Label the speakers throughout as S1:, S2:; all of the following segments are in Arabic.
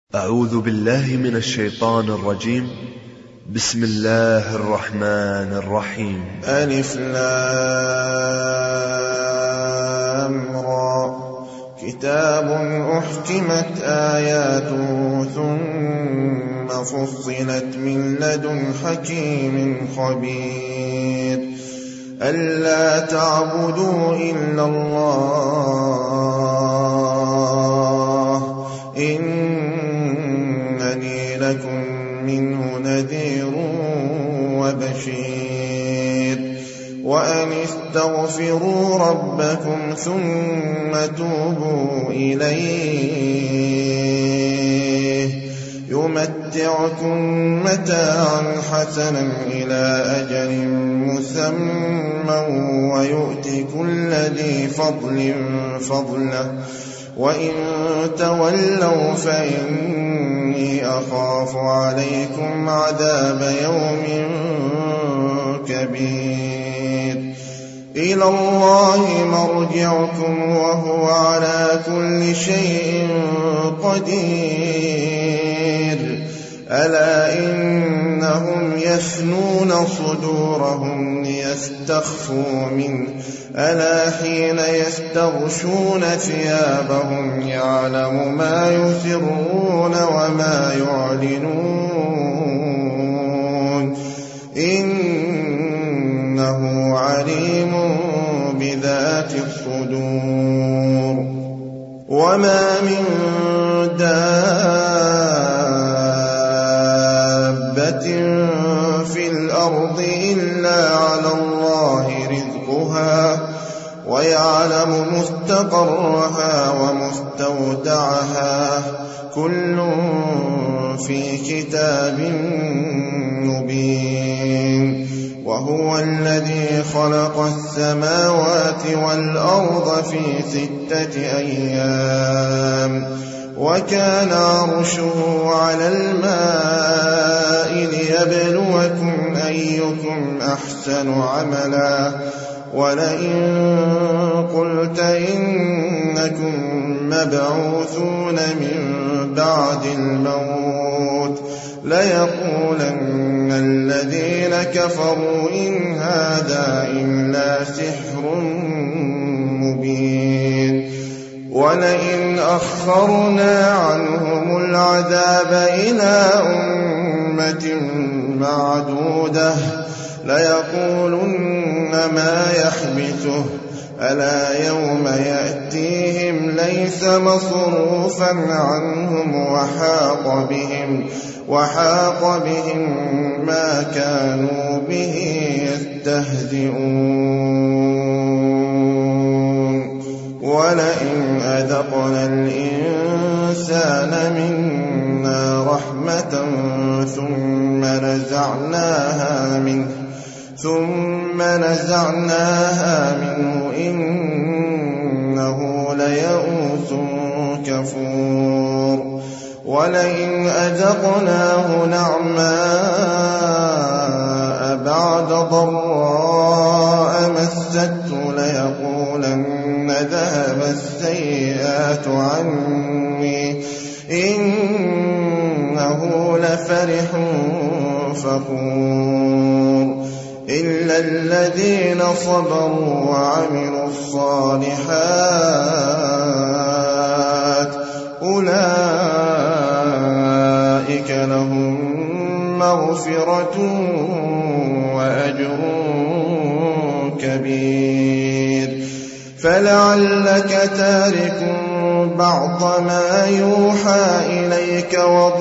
S1: أعوذ بالله من الشيطان الرجيم. بسم الله الرحمن الرحيم.
S2: ألف لام را كتاب أحكمت آياته ثم فصلت من لدن حكيم خبير ألا تعبدوا إلا الله إنني لكم منه نذير وبشير وأن استغفروا ربكم ثم توبوا إليه يمتعكم متاعا حسنا إلى أجل مسمى ويؤتي كل ذي فضل فضله وإن تولوا فإني أخاف عليكم عذاب يوم كبير إلى الله مرجعكم وهو على كل شيء قدير ألا إنهم يثنون صدورهم ليستخفوا منه ألا حين يستغشون ثيابهم يعلم ما يسرون وما يعلنون إنه عليم بذات الصدور وما من دابة في الأرض إلا على الله رزقها ويعلم مستقرها ومستودعها كل في كتاب مبين وهو الذي خلق السماوات والأرض في 6 أيام وكان عرشه على الماء ليبلوكم أيكم أحسن عملا ولئن قلت إنكم مبعوثون من بعد الموت ليقولن الذين كفروا إن هذا إلا سحر مبين ولئن أخرنا عنهم العذاب إلى أمة معدودة ليقولن ما يحبسه ألا يوم يأتيهم ليس مصروفا عنهم وحاق بهم ما كانوا به يستهزئون ولئن أذقنا الإنسان منا رحمة ثم نزعناها منه إنه ليئوس كفور ولئن أذقناه نعماء بعد ضراء مسته ليقولن ذهب السيئات عني إنه لفرح فخور إلا الذين صبروا وعملوا الصالحات أولئك لهم مغفرة وأجر كبير فلعلك تارك بعض ما يوحى إليك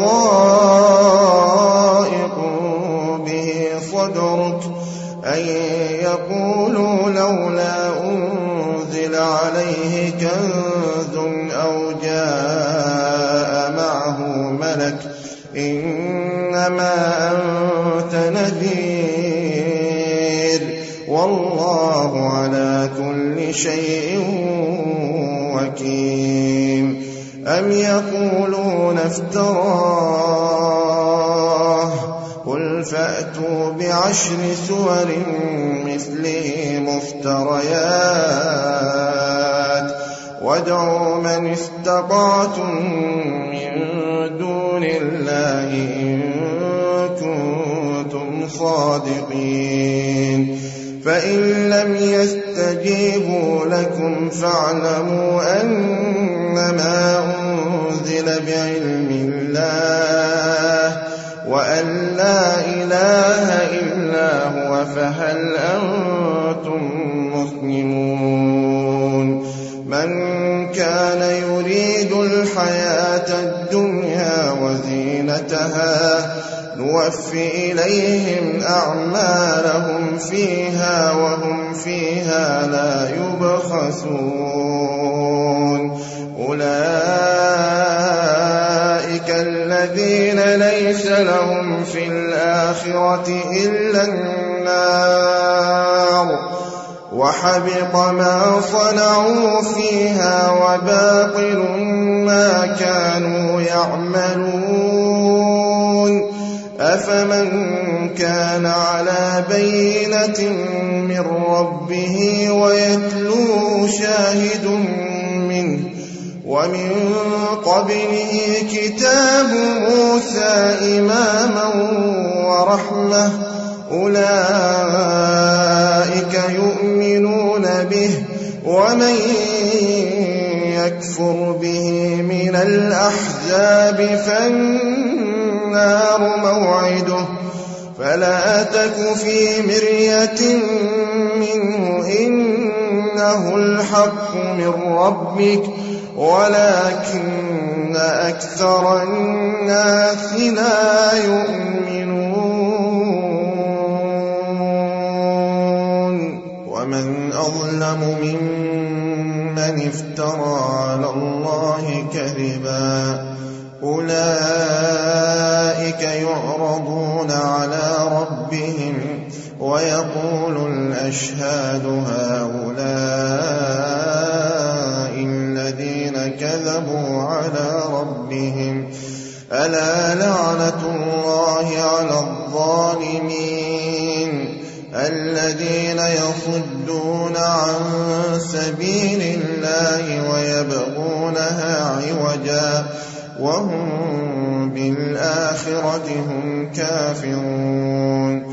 S2: وضائق به صدرك أن يقولوا لولا أنزل عليه كنز أو جاء معه ملك إنما أنت نذير والله على كل شيء وكيل أم يقولون افتراه قل فأتوا ب10 سور مثله مفتريات وادعوا من استطعتم من دون الله إن كنتم صادقين فإن لم يستجيبوا لكم فاعلموا أنما أنزل بعلم الله وأن لا إله إلا هو فهل أنتم مسلمون من كان يريد الحياة الدنيا وزينتها نوفي إليهم أعمالهم فيها وهم فيها لا يبخسون أولئك الذين ليس لهم في الآخرة إلا النار وحبط ما صنعوا فيها وباطل ما كانوا يعملون أفمن كان على بينة من ربه ويتلوه شاهد منه ومن قبله كتاب موسى إماما ورحمة أولئك يؤمنون به ومن يكفر به من الأحزاب فالنار موعده فلا تك في مرية منه إنه الحق من ربك ولكن أكثر الناس لا يؤمنون ومن أظلم ممن افترى على الله كذبا أولئك يعرضون على ربهم ويقول الأشهاد هؤلاء الذين كذبوا على ربهم ألا لعنة الله على الظالمين الذين يصدون عن سبيل الله ويبغونها عوجا وهم بالآخرة هم كافرون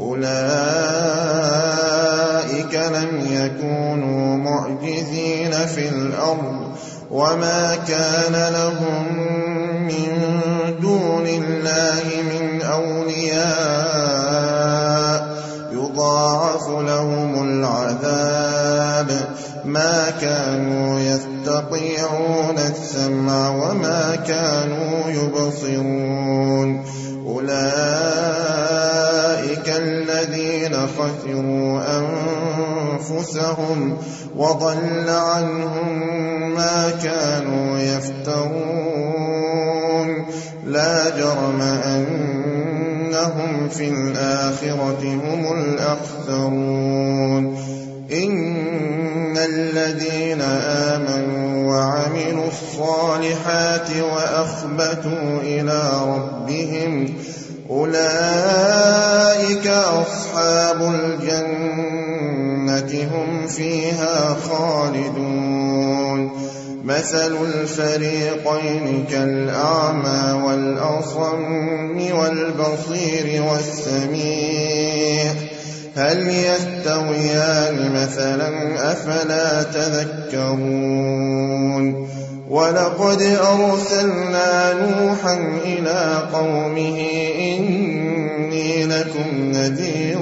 S2: أولئك لم يكونوا معجزين في الأرض وما كان لهم من دون الله من أولياء يضاعف لهم العذاب ما كانوا يستطيعون السمع وما كانوا يبصرون أولئك الذين خسروا أنفسهم وضل عنهم ما كانوا يفترون لا جرم أنهم في الآخرة هم الأخسرون إن الذين آمنوا وعملوا الصالحات وأخبتوا إلى ربهم أولئك أصحاب الجنة هم فيها خالدون مثل الفريقين كالأعمى والأصم والبصير والسميع هل يستويان مثلا أفلا تذكرون ولقد أرسلنا نوحا إلى قومه إني لكم نذير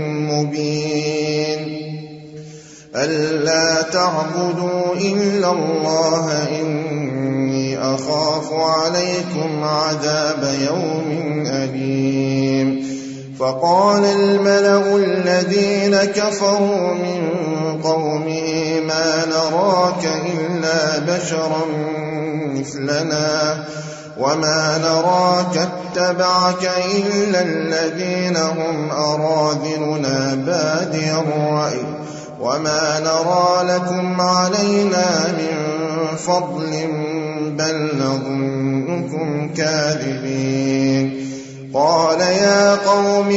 S2: مبين ألا تعبدوا إلا الله إني أخاف عليكم عذاب يوم أليم فقال الملأ الذين كفروا من قومه ما نراك إلا بشرا مثلنا وما نراك اتبعك إلا الذين هم أراذلنا بادي الرأي وما نرى لكم علينا من فضل بل نظنكم كاذبين قال يا قوم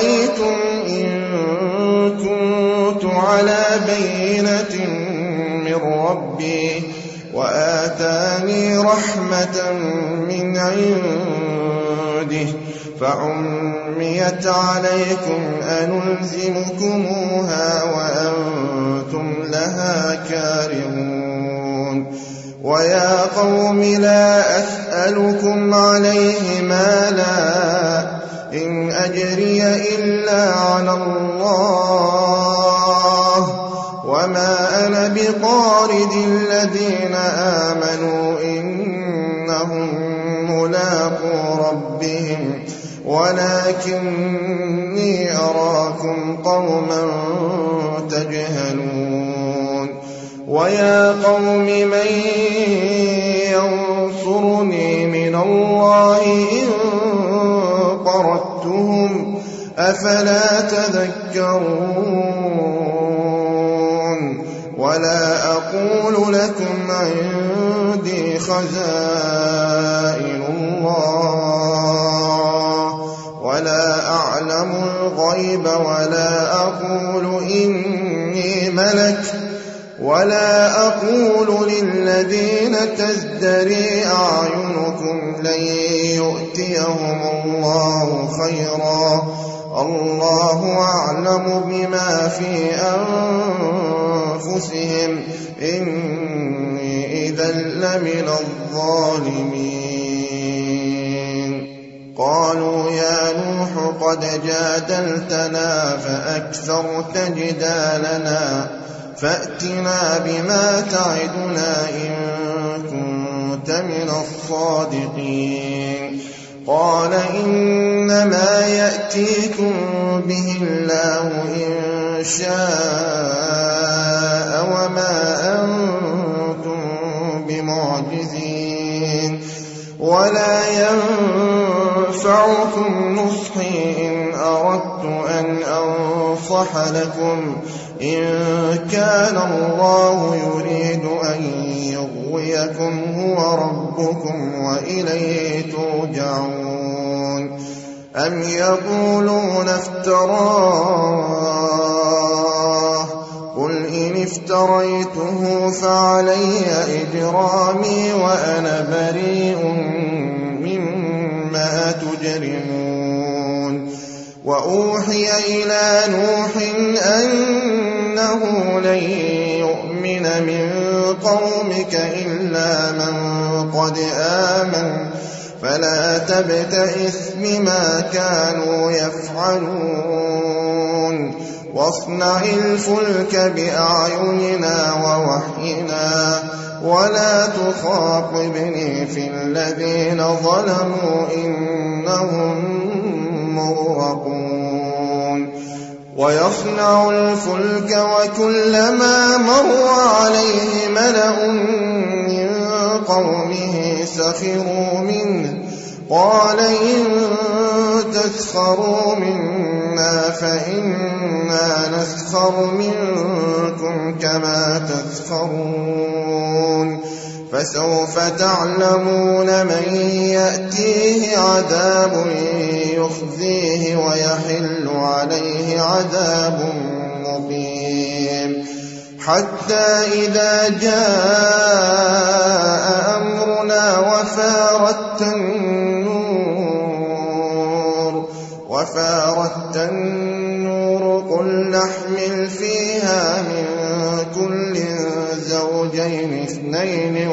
S2: أرأيتم إن كنت على بينة من من ربي وآتاني رحمة من عنده فعميت عليكم أنلزمكموها وأنتم لها كارهون ويا قوم لا أسألكم عليه مالا إن أجري إلا على الله وما أنا بطارد الذين آمنوا إنهم ملاقو ربهم ولكني أراكم قوما تجهلون ويا قوم من ينصرني من الله إن طردتهم أفلا تذكرون ولا أقول لكم عندي خزائن الله ولا أعلم الغيب ولا أقول إني ملك ولا أقول للذين تزدري أعينكم لن يؤتيهم الله خيرا الله أعلم بما في أنفسهم إني إذا لمن الظالمين قالوا يا نوح قد جادلتنا فأكثرت جدالنا فأتنا بما تعدنا إن كنت من الصادقين قال إنما يأتيكم به الله إن شاء وما أنتم بمعجزين ولا ينفعكم نصحي إن أردت أن أنصح لكم إن كان الله يريد أن يغويكم هو ربكم وإليه ترجعون أم يقولون افتراه قل إن افتريته فعلي إجرامي وأنا بريء مما تجرمون وأوحي إلى نوح أنه لن يؤمن من قومك إلا من قد آمن فلا تبتئس بما كانوا يفعلون واصنع الفلك بأعيننا ووحينا ولا تخاطبني في الذين ظلموا إنهم مغرقون ويصنع الفلك وكلما مر عليه ملأ من قومه سخروا منه قال إن تسخروا منا فإنا نسخر منكم كما تسخرون فسوف تعلمون من يأتيه عذاب يخزيه ويحل عليه عذاب مقيم حتى إذا جاء أمرنا وفارت النور قل نحمل فيها من كل زوجين اثنين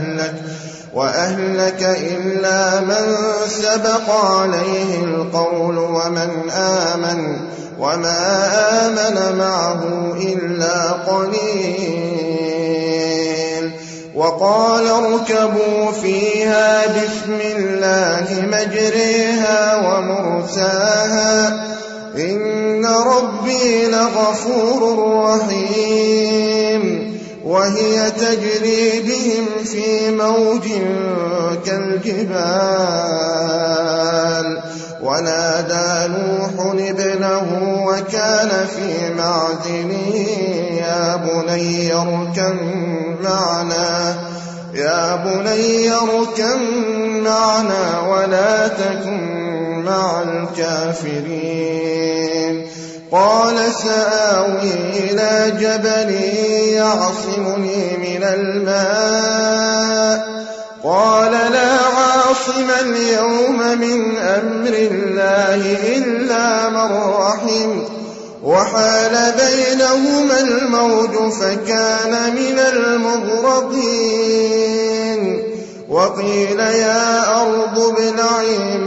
S2: وأهلك إلا من سبق عليه القول ومن آمن وما آمن معه إلا قليل وقال اركبوا فيها بسم الله مجريها ومرساها إن ربي لغفور رحيم وهي تجري بهم في موج كالجبال ونادى نوح ابنه وكان في معزل يا بني اركب معنا ولا تكن مع الكافرين قال سآوي إلى جبل يعصمني من الماء قال لا عاصم اليوم من أمر الله إلا من رحم وحال بينهما الموج فكان من المغرقين وقيل يا أرض ابلعي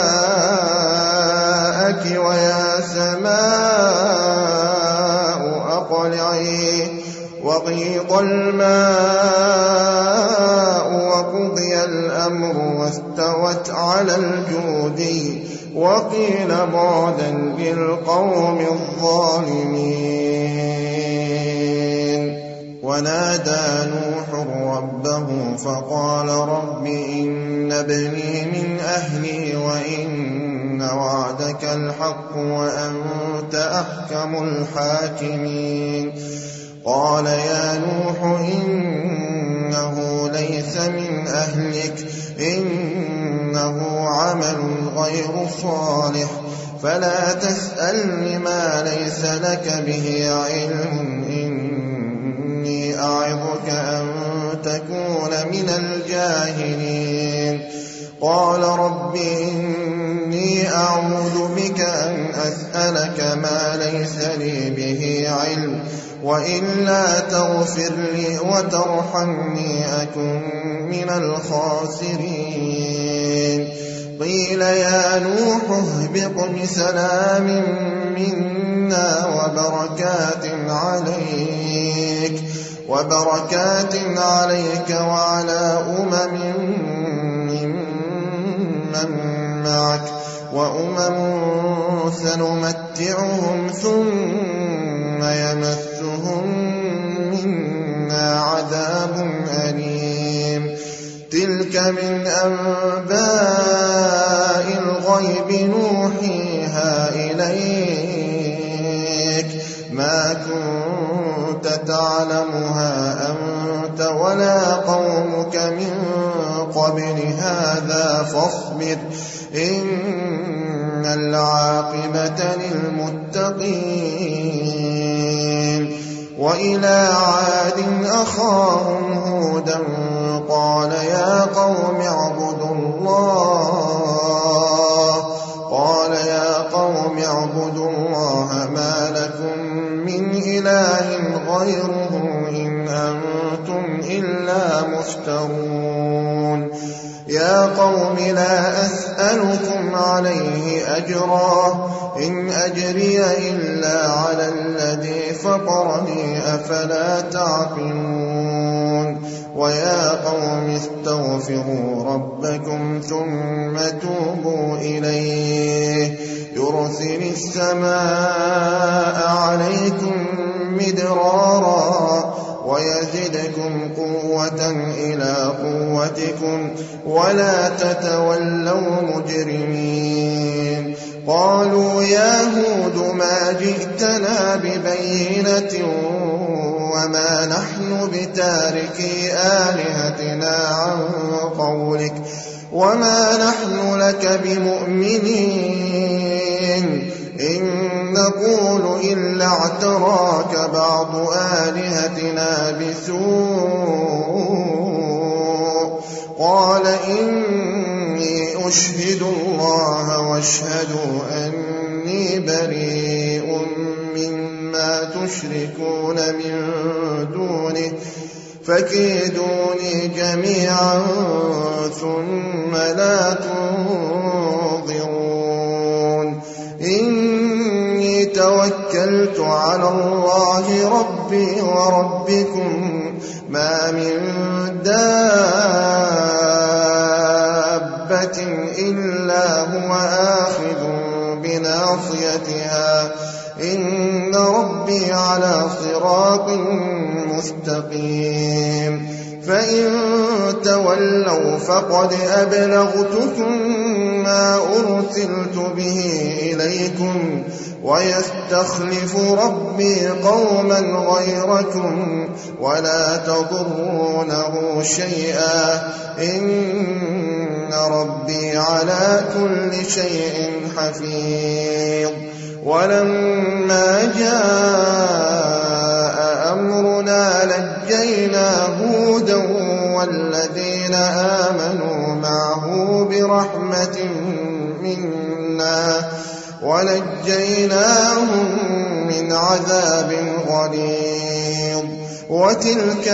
S2: ماءك ويا سماء أقلعي وغيض الماء وقضي الأمر واستوت على الجودي وقيل بعدا للقوم الظالمين ونادى نوح ربه فقال رب إن ابني من أهلي وإن وعدك الحق وأنت أحكم الحاكمين قال يا نوح إنه ليس من أهلك إنه عمل غير صالح فلا تسألني ما ليس لك به علم إني أعظك أن تكون من الجاهلين قال رب إني أعوذ بك أن أسألك ما ليس لي به علم وإلا تغفر لي وترحمني أكن من الخاسرين قيل يا نوح اهبط بسلام منا وبركات عليك وعلى ممن معك وأمم سنمتعهم ثم يمسهم منا عذاب أليم تلك من أنباء الغيب نوحيها إليك ما كنت تعلمها أنت ولا قومك من قبل هذا فاصبر إن العاقبة للمتقين وإلى عاد أخاهم هودا قال يا قوم اعبدوا الله ما لكم من إله غيره إن أنتم إلا مفترون يا قوم لا أسألكم عليه أجرا إن أجري إلا على الذي فطرني أفلا تعقلون ويا قوم استغفروا ربكم ثم توبوا إليه يرسل السماء عليكم مدرارا ويزدكم قوة إلى قوتكم ولا تتولوا مجرمين قالوا يا هود ما جئتنا ببينة وما نحن بتاركي آلهتنا عن قولك وما نحن لك بمؤمنين إن نقول إلا اعتراك بعض آلهتنا بسوء قال إني أشهد الله واشهدوا أني بريء مما تشركون من دونه فكيدوني جميعا ثم لا تنظرون إني توكلت على الله ربي وربكم ما من دابة إلا هو آخذ بناصيتها إن ربي على صراط مستقيم فإن تولوا فقد أبلغتكم ما أرسلت به إليكم ويستخلف ربي قوما غيركم ولا تضرونه شيئا إن ربي على كل شيء حفيظ ولما جاء أمرنا نجينا هودا والذين آمنوا معه برحمة منا ونجيناهم من عذاب غليظ. وتلك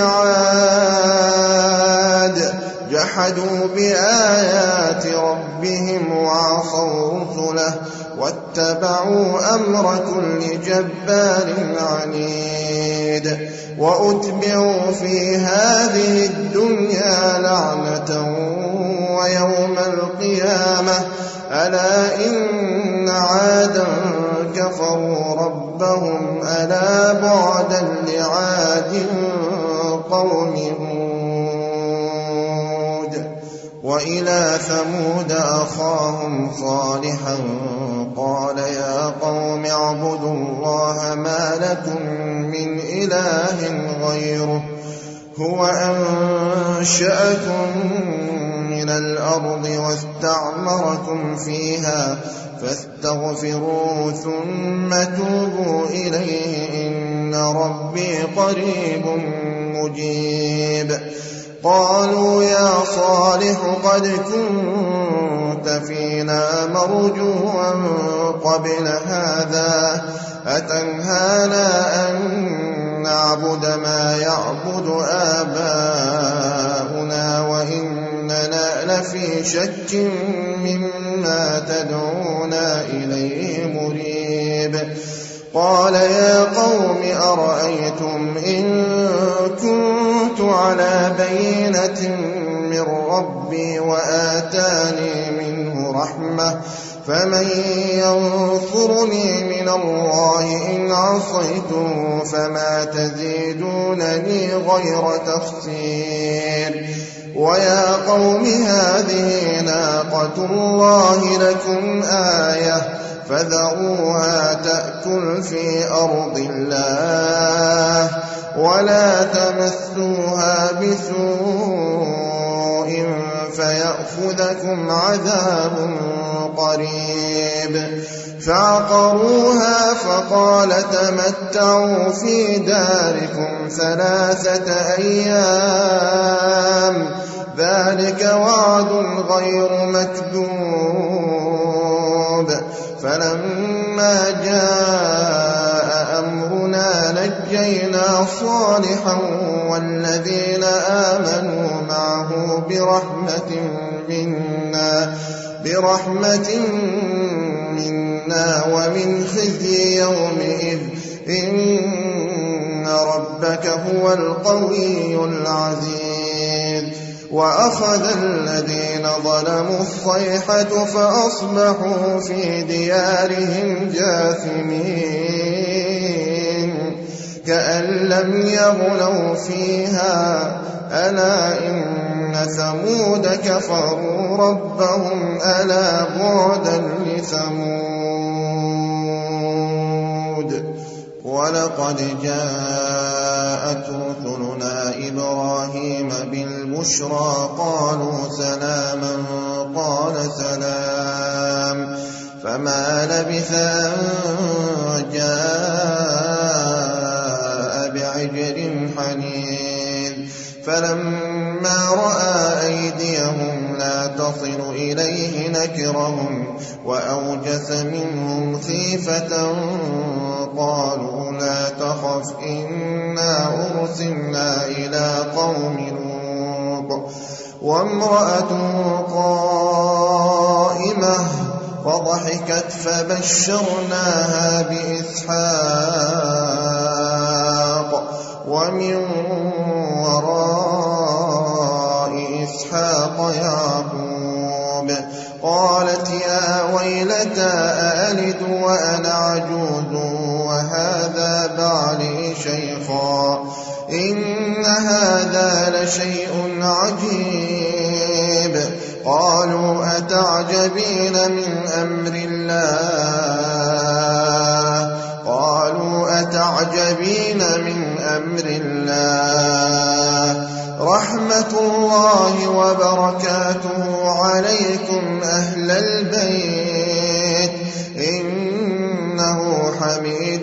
S2: عاد جحدوا بآيات ربهم وعصوا رسله واتبعوا أمر كل جبار عنيد. وأتبعوا في هذه الدنيا لعنة ويوم القيامة ألا إن عادا كفروا ربهم ألا بعدا لعاد قوم هود. وإلى ثمود أخاهم صالحا قال يا قوم اعبدوا الله ما لكم من إله غيره هو أنشأكم من الأرض واستعمركم فيها فاستغفروه ثم توبوا إليه إن ربي قريب مجيب. قالوا يا صالح قد كنت فينا مرجوا قبل هذا أتنهانا أن نعبد ما يعبد آباؤنا وإننا لفي شك مما تدعونا إليه مريب. قال يا قوم أرأيتم إن كنت على بينة من ربي وآتاني منه رحمة فمن ينصرني من الله إن عصيته فما تزيدونني غير تخسير. ويا قوم هذه ناقة الله لكم آية فذروها تأكل في أرض الله ولا تمسوها بسوء فيأخذكم عذاب قريب. فعقروها فقال تمتعوا في داركم 3 أيام ذلك وعد غير مكذوب. فلما جاء أمرنا نجينا صالحا والذين آمنوا معه برحمة منا ومن خزي يومئذ إن ربك هو القوي العزيز. وأخذ الذين ظلموا الصيحة فأصبحوا في ديارهم جاثمين كأن لم يغنوا فيها ألا إن ثمود كفروا ربهم ألا بعدا لثمود. ولقد جاءت رسلنا إبراهيم بالبشرى قالوا سلاما قال سلام فما لبث أن جاء بعجل حنيذ. فلما رأى أيديهم لا تصل إليه نكرهم وأوجس منهم خيفة قالوا لا تخف إنا أرسلنا إلى قوم لوط وامرأته قائمة فضحكت فبشرناها بإسحاق ومن وراء إسحاق يعقوب. قالت يا ويلتى أألد وأنا عجوز وهذا بعلي شيخا إن هذا لشيء عجيب. قالوا أتعجبين من أمر الله رحمة الله وبركاته عليكم أهل البيت إنه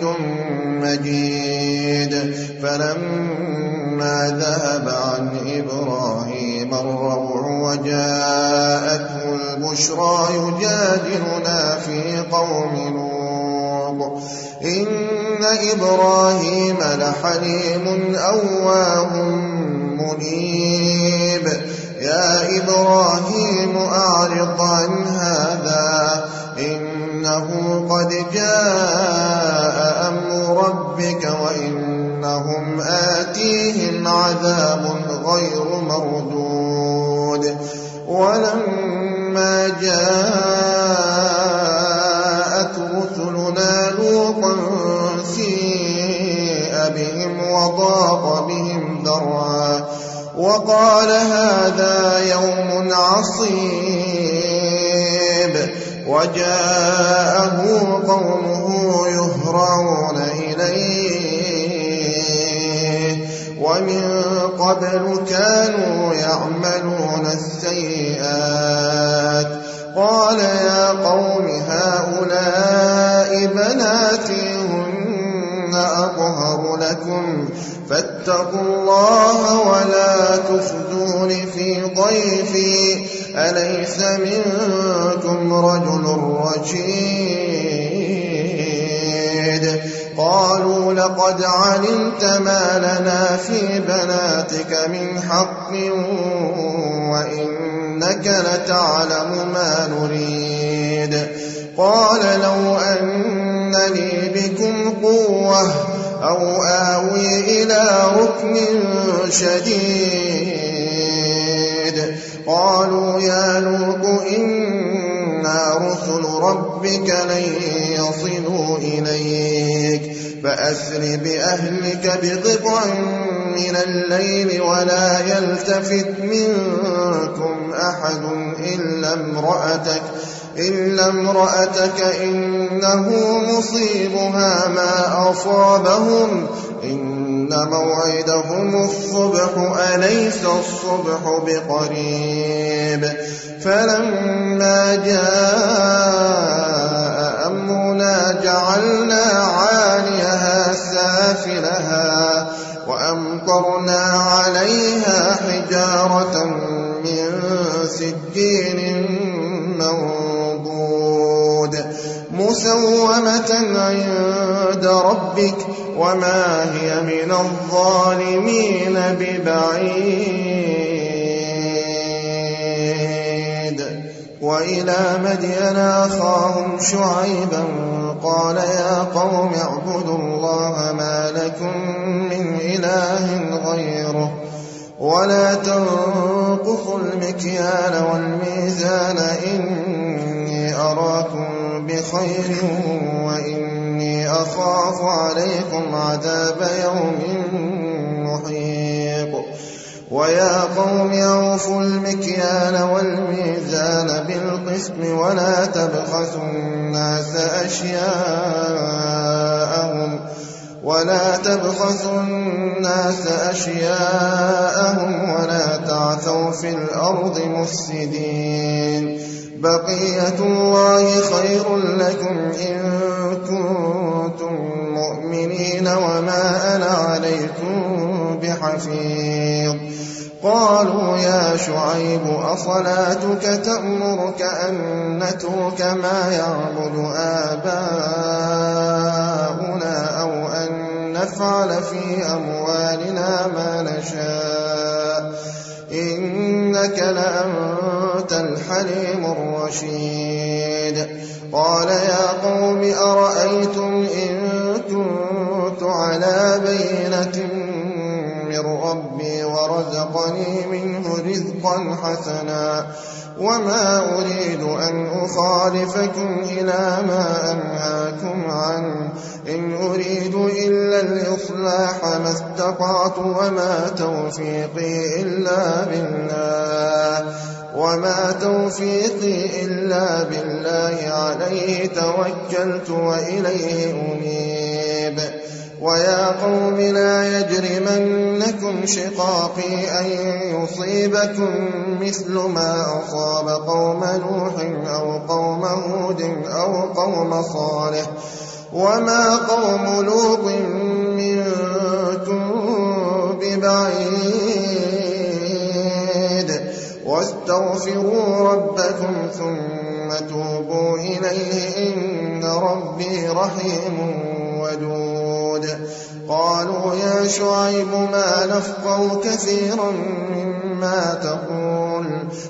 S2: مجيد. فلما ذهب عن إبراهيم الروع وجاءته البشرى يجادلنا في قوم لوط إن إبراهيم لحليم أواه منيب. يا إبراهيم أعرض عن هذا إنه قد جاء أمر ربك وإنهم آتيهم عذاب غير مردود. ولما جاءت رسلنا لوطا سيء بهم وضاق بهم ذرعا وقال هذا يوم عصيب. وجاءه قومه يهرعون إليه ومن قبل كانوا يعملون السيئات. قال يا قوم هؤلاء بناتي هن أطهر لكم فاتقوا الله ولا تخزون في ضيفي أليس منكم رجل رشيد. قالوا لقد علمت ما لنا في بناتك من حق وإنك لتعلم ما نريد. قال لو أن لي بكم قوة أو آوي إلى ركن شديد. قالوا يا لوط إنا رسل ربك لن يصلوا إليك فأسر بأهلك بقطع من الليل ولا يلتفت منكم أحد إلا امرأتك إنه مصيبها ما أصابهم إن موعدهم الصبح أليس الصبح بقريب. فلما جاء أمرنا جعلنا عاليها سافلها وأمطرنا عليها حجارة من سجيل منضود مسومة عند ربك وما هي من الظالمين ببعيد. وإلى مدين أخاهم شعيبا قال يا قوم اعبدوا الله ما لكم من إله غيره ولا تنقصوا المكيال والميزان إني أراكم بخير وإني أخاف عليكم عذاب يوم محيط. ويا قوم أوفوا المكيال والميزان بالقسط ولا تبخسوا الناس أشياءهم ولا تعثوا في الأرض مفسدين. بقية الله خير لكم إن كنتم مؤمنين وما أنا عليكم بحفيظ. قالوا يا شعيب أصلاتك تأمرك أن نترك ما يعبد آباؤنا أو أن نفعل في أموالنا ما نشاء إنك لأنت الحليم الرشيد. قال يا قوم أرأيتم إن كنت على بينة من ربي ورزقني منه رزقا حسنا وما أريد أن أخالفكم إلى ما أنهاكم عنه إن أريد إلا الإصلاح ما استطعت وما توفيقي إلا بالله عليه توكلت وإليه أنيب. ويا قوم لا يجرمنكم شقاقي أن يصيبكم مثل ما أصاب قوم نوح أو قوم هود أو قوم صالح وما قوم لوط منكم ببعيد واستغفروا ربكم ثم توبوا إليه إن ربي رحيم ودود قالوا يا شعيب ما نفقه كثيرا مما تقول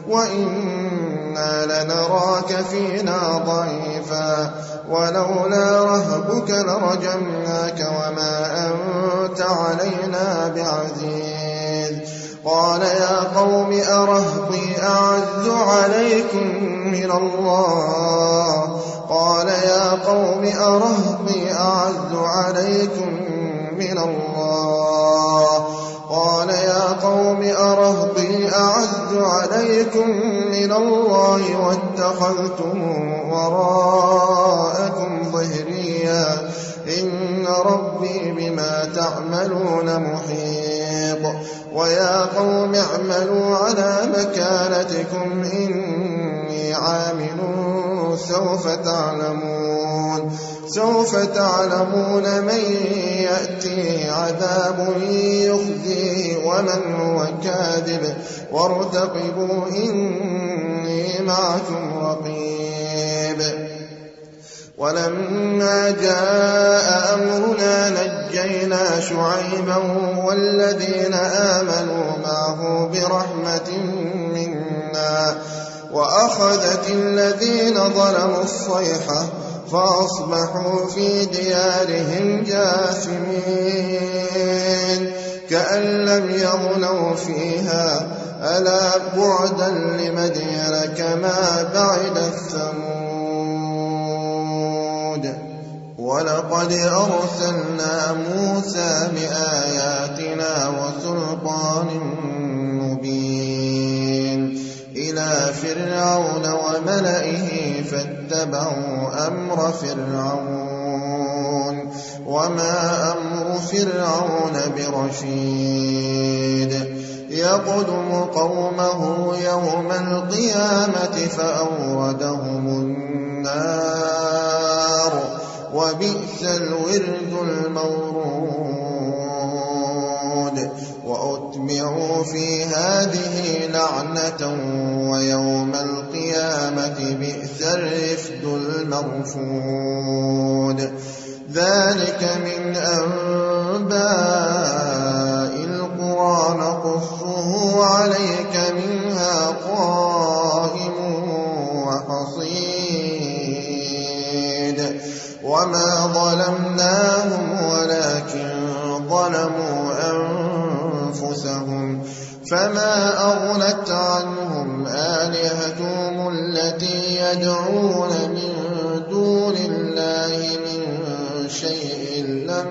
S2: وإنا لنراك فينا ضعيفا ولولا رهبك لرجمناك وما أنت علينا بعزيز قال يا قوم أرهطي أعز عليكم من الله واتخذتم وراءكم ظهريا إن ربي بما تعملون محيط ويا قوم اعملوا على مكانتكم إني عامل سوف تعلمون من يأتيه عذاب يخزيه ومن هو كاذب وارتقبوا إني معكم رقيب ولما جاء أمرنا نجينا شعيبا والذين آمنوا معه برحمة منا وأخذت الذين ظلموا الصيحة فأصبحوا في ديارهم جاثمين كأن لم يغنوا فيها ألا بعدا لمدين كما بعد الثمود ولقد أرسلنا موسى بآياتنا وسلطان مبين إلى فرعون وملئه فاتبعوا أمر فرعون وما أمر فرعون برشيد يقدم قومه يوم القيامة فأوردهم النار وبئس الورد المورود وأتبعوا في هذه لعنة ويوم القيامة بئس الرفد المرفود ذلك من أنباء القرى نقصه عليك منها قائم وحصيد وما ظلمناهم ولكن ظلموا أنفسهم فما أغنت عنهم آلهتهم التي يدعون من دون الله من شيء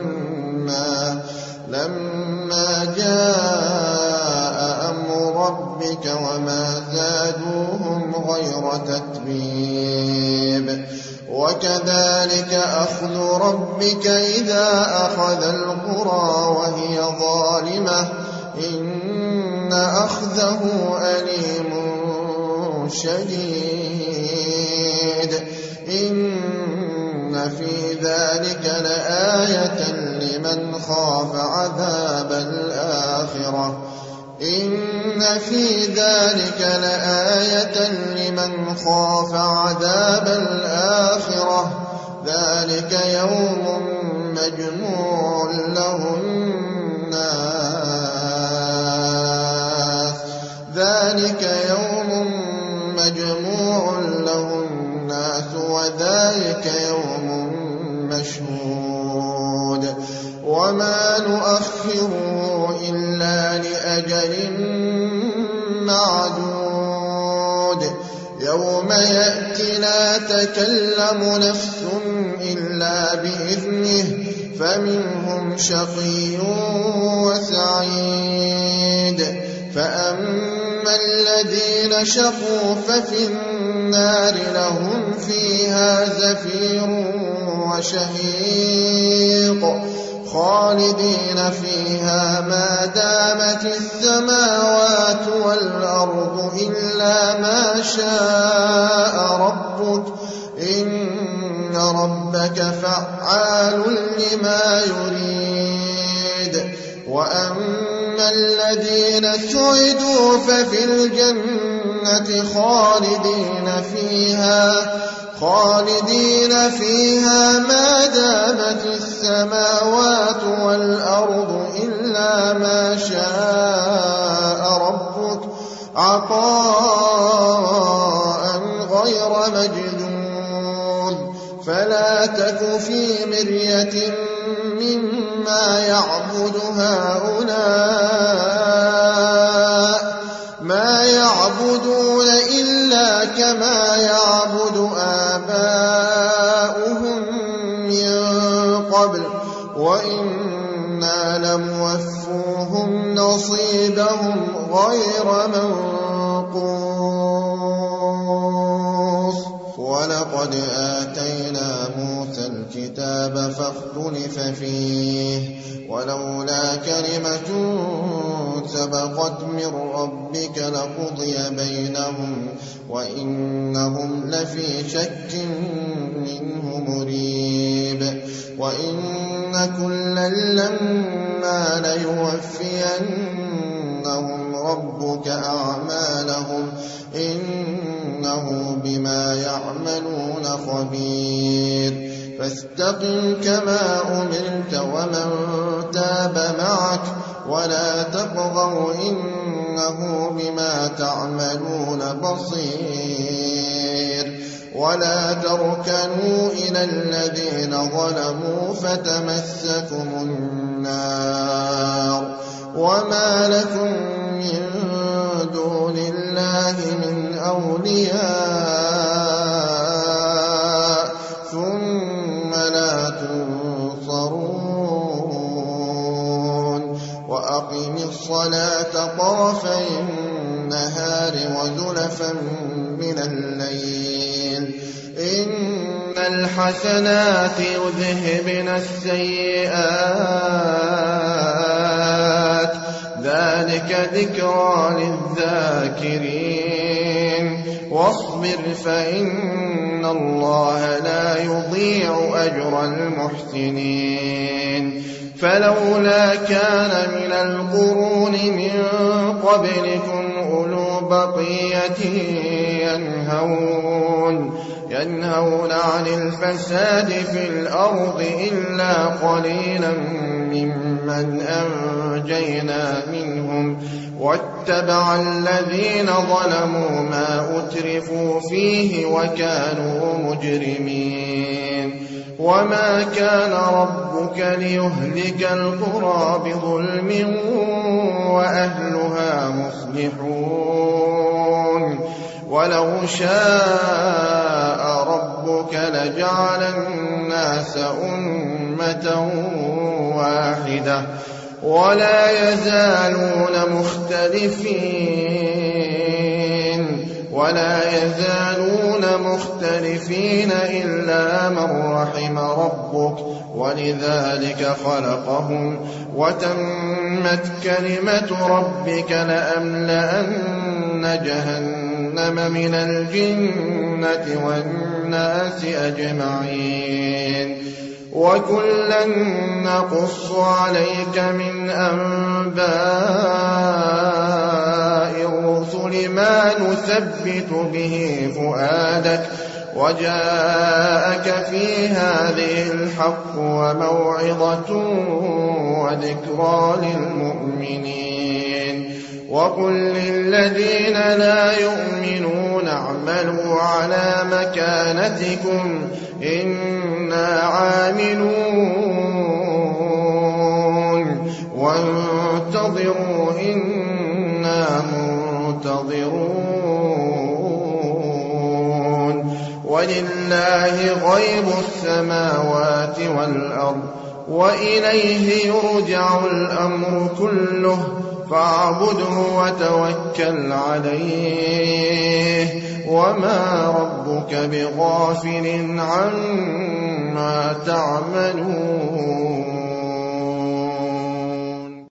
S2: لما جاء أمر ربك وما زادوهم غير تتبيب وكذلك أخذ ربك إذا أخذ القرى وهي ظالمة إن أخذه أليم شديد إن في ذلك لآية لمن خاف عذاب الآخرة ذلك يوم مجموع له الناس وذلك يوم مشهود وما نؤخره إلا لأجل معدود يوم يأتي لا تكلم نفس إلا بإذنه فمنهم شقي وسعيد فأما الذين شقوا ففي النار لهم فيها زفير وشهيق خالدين فيها ما دامت السماوات والأرض إلا ما شاء ربك إن ربك فعال لما يريد وأما الذين سعدوا ففي الجنة خالدين فيها ما دامت السماوات والأرض إلا ما شاء ربك عطاء غير مجذوذ فلا تك في مرية مما يعبد هؤلاء ما يعبدون إلا كما يعبد آباؤهم من قبل وإنا لموفوهم نصيبهم غير منقوص ولقد آتينا موسى الكتاب فاختلف فيه ولولا كلمة سبقت من ربك لقضي بينهم وإنهم لفي شك منه مريب وإن كلا لما ليوفينهم ربك أعمالهم إنه بما يعملون خبير فاستقم كما أمرت ومن تاب معك ولا تطغوا إنه بما تعملون بصير ولا تركنوا إلى الذين ظلموا فتمسكم النار وما لكم من دون الله من أولياء ثم لا تنصرون وأقم الصلاة طرفي النهار وزلفا من الليل إن الحسنات يذهبن السيئات ذلك ذكرى للذاكرين واصبر فإن الله لا يضيع أجر المحسنين فلولا كان من القرون من قبلكم أولو بقية ينهون عن الفساد في الأرض إلا قليلا ممن أنجينا منهم واتبع الذين ظلموا ما أترفوا فيه وكانوا مجرمين وما كان ربك ليهلك القرى بظلم وأهلها مصلحون ولو شاء ربك لجعل الناس أمة واحدة ولا يزالون مختلفين إلا من رحم ربك ولذلك خلقهم وتمت كلمة ربك لأملأن جهنم من الجنة والناس أجمعين وكلا نقص عليك من أنباء الرسل ما نثبت به فؤادك وجاءك في هذه الحق وموعظة وذكرى للمؤمنين وقل للذين لا يؤمنون اعملوا على مكانتكم إنا عاملون وانتظروا إنا منتظرون ولله غيب السماوات والأرض وإليه يرجع الأمر كله فاعبده وتوكل عليه وما ربك بغافل عما تعملون